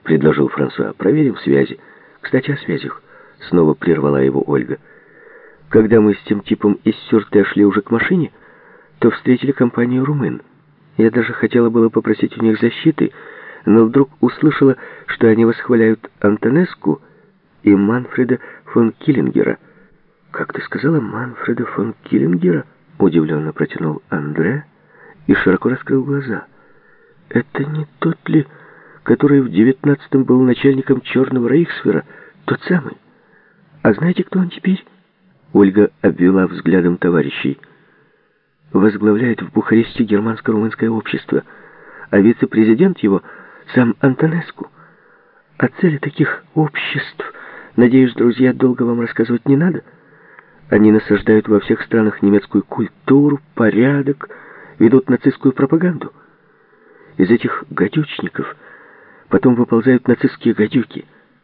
предложил Франсуа. «Проверим связи». «Кстати, о связях», — снова прервала его Ольга. «Когда мы с тем типом из Сюрте шли уже к машине, то встретили компанию румын. Я даже хотела было попросить у них защиты, но вдруг услышала, что они восхваляют Антонеску и Манфреда фон Киллингера». «Как ты сказала, Манфреда фон Киллингера?» — удивленно протянул Андре и широко раскрыл глаза. «Это не тот ли, который в 19-м был начальником Черного Рейхсвера? Тот самый? А знаете, кто он теперь?» Ольга обвела взглядом товарищей. «Возглавляет в Бухаресте германско-румынское общество, а вице-президент его сам Антонеску. О цели таких обществ, надеюсь, друзья, долго вам рассказывать не надо. Они насаждают во всех странах немецкую культуру, порядок, ведут нацистскую пропаганду. Из этих гадючников потом выползают нацистские гадюки».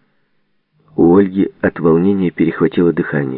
У Ольги от волнения перехватило дыхание.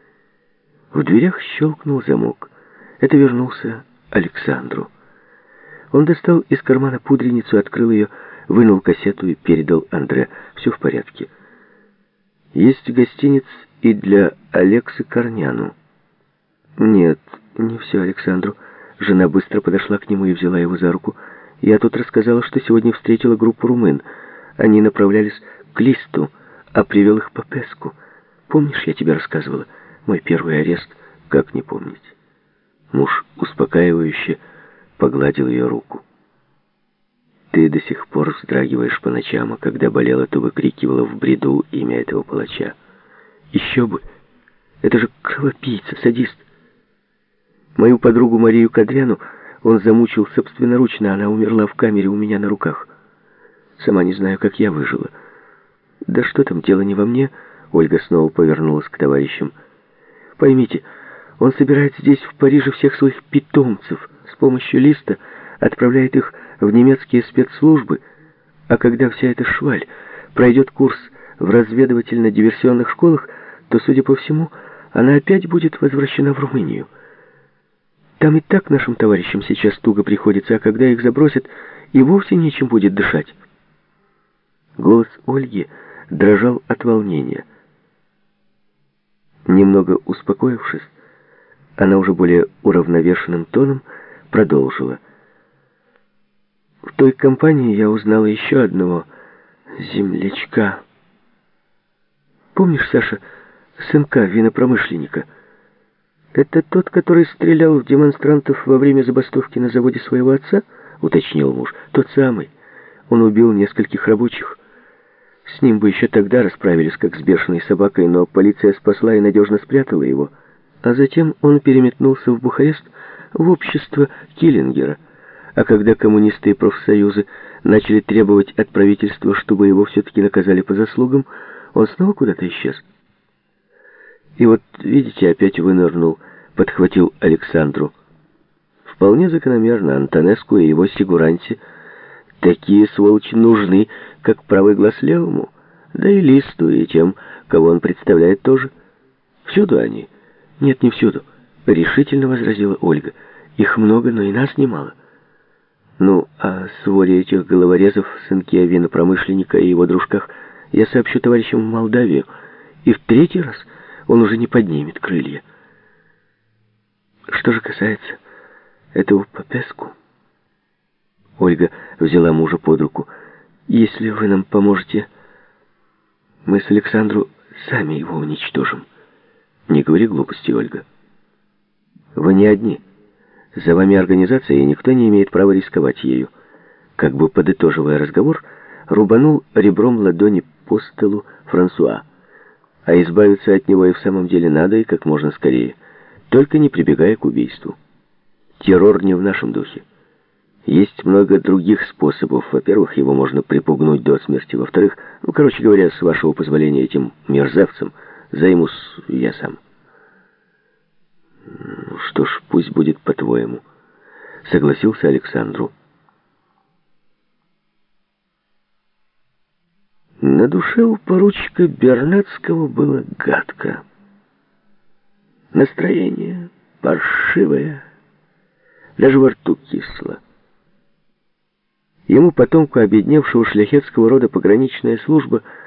В дверях щелкнул замок. Это вернулся Александру. Он достал из кармана пудреницу, открыл ее, вынул кассету и передал Андре. «Все в порядке. Есть гостиниц и для Алексы Корняну». «Нет, не все Александру». Жена быстро подошла к нему и взяла его за руку. «Я тут рассказала, что сегодня встретила группу румын. Они направлялись к Листу, а привел их Попеску. Помнишь, я тебе рассказывала? Мой первый арест, как не помнить?» Муж успокаивающе погладил ее руку. «Ты до сих пор вздрагиваешь по ночам, а когда болела, то выкрикивала в бреду имя этого палача». «Еще бы! Это же кровопийца, садист. Мою подругу Марию Кадряну он замучил собственноручно, она умерла в камере у меня на руках. Сама не знаю, как я выжила». «Да что там, дело не во мне». Ольга снова повернулась к товарищам. «Поймите, он собирает здесь, в Париже, всех своих питомцев, с помощью Листа отправляет их в немецкие спецслужбы, а когда вся эта шваль пройдет курс в разведывательно-диверсионных школах, то, судя по всему, она опять будет возвращена в Румынию. Там и так нашим товарищам сейчас туго приходится, а когда их забросят, и вовсе нечем будет дышать». Голос Ольги дрожал от волнения. Немного успокоившись, она уже более уравновешенным тоном продолжила. «В той компании я узнала еще одного землячка. Помнишь, Саша, сынка винопромышленника? Это тот, который стрелял в демонстрантов во время забастовки на заводе своего отца?» — уточнил муж. «Тот самый. Он убил нескольких рабочих. С ним бы еще тогда расправились, как с бешеной собакой, но полиция спасла и надежно спрятала его. А затем он переметнулся в Бухарест, в общество Киллингера. А когда коммунисты и профсоюзы начали требовать от правительства, чтобы его все-таки наказали по заслугам, он снова куда-то исчез. И вот, видите, опять вынырнул», — подхватил Александру. «Вполне закономерно, Антонеску и его сигуранте такие сволочи нужны, как правый глаз левому, да и Листу, и тем, кого он представляет тоже. Всюду они». «Нет, не всюду», — решительно возразила Ольга. «Их много, но и нас немало». «Ну, о своре этих головорезов, сынке винопромышленника и его дружках, я сообщу товарищам в Молдавию, и в третий раз он уже не поднимет крылья. Что же касается этого Попеску...» Ольга взяла мужа под руку. «Если вы нам поможете, мы с Александру сами его уничтожим». «Не говори глупости, Ольга. Вы не одни. За вами организация, и никто не имеет права рисковать ею». Как бы подытоживая разговор, рубанул ребром ладони по столу Франсуа. «А избавиться от него и в самом деле надо, и как можно скорее. Только не прибегая к убийству. Террор не в нашем духе. Есть много других способов. Во-первых, его можно припугнуть до смерти. Во-вторых, короче говоря, с вашего позволения, этим мерзавцам займусь я сам». «Ну что ж, пусть будет по-твоему», — согласился Александру. На душе у поручика Бернацкого было гадко. Настроение паршивое, даже во рту кисло. Ему, потомку обедневшего шляхетского рода, пограничная служба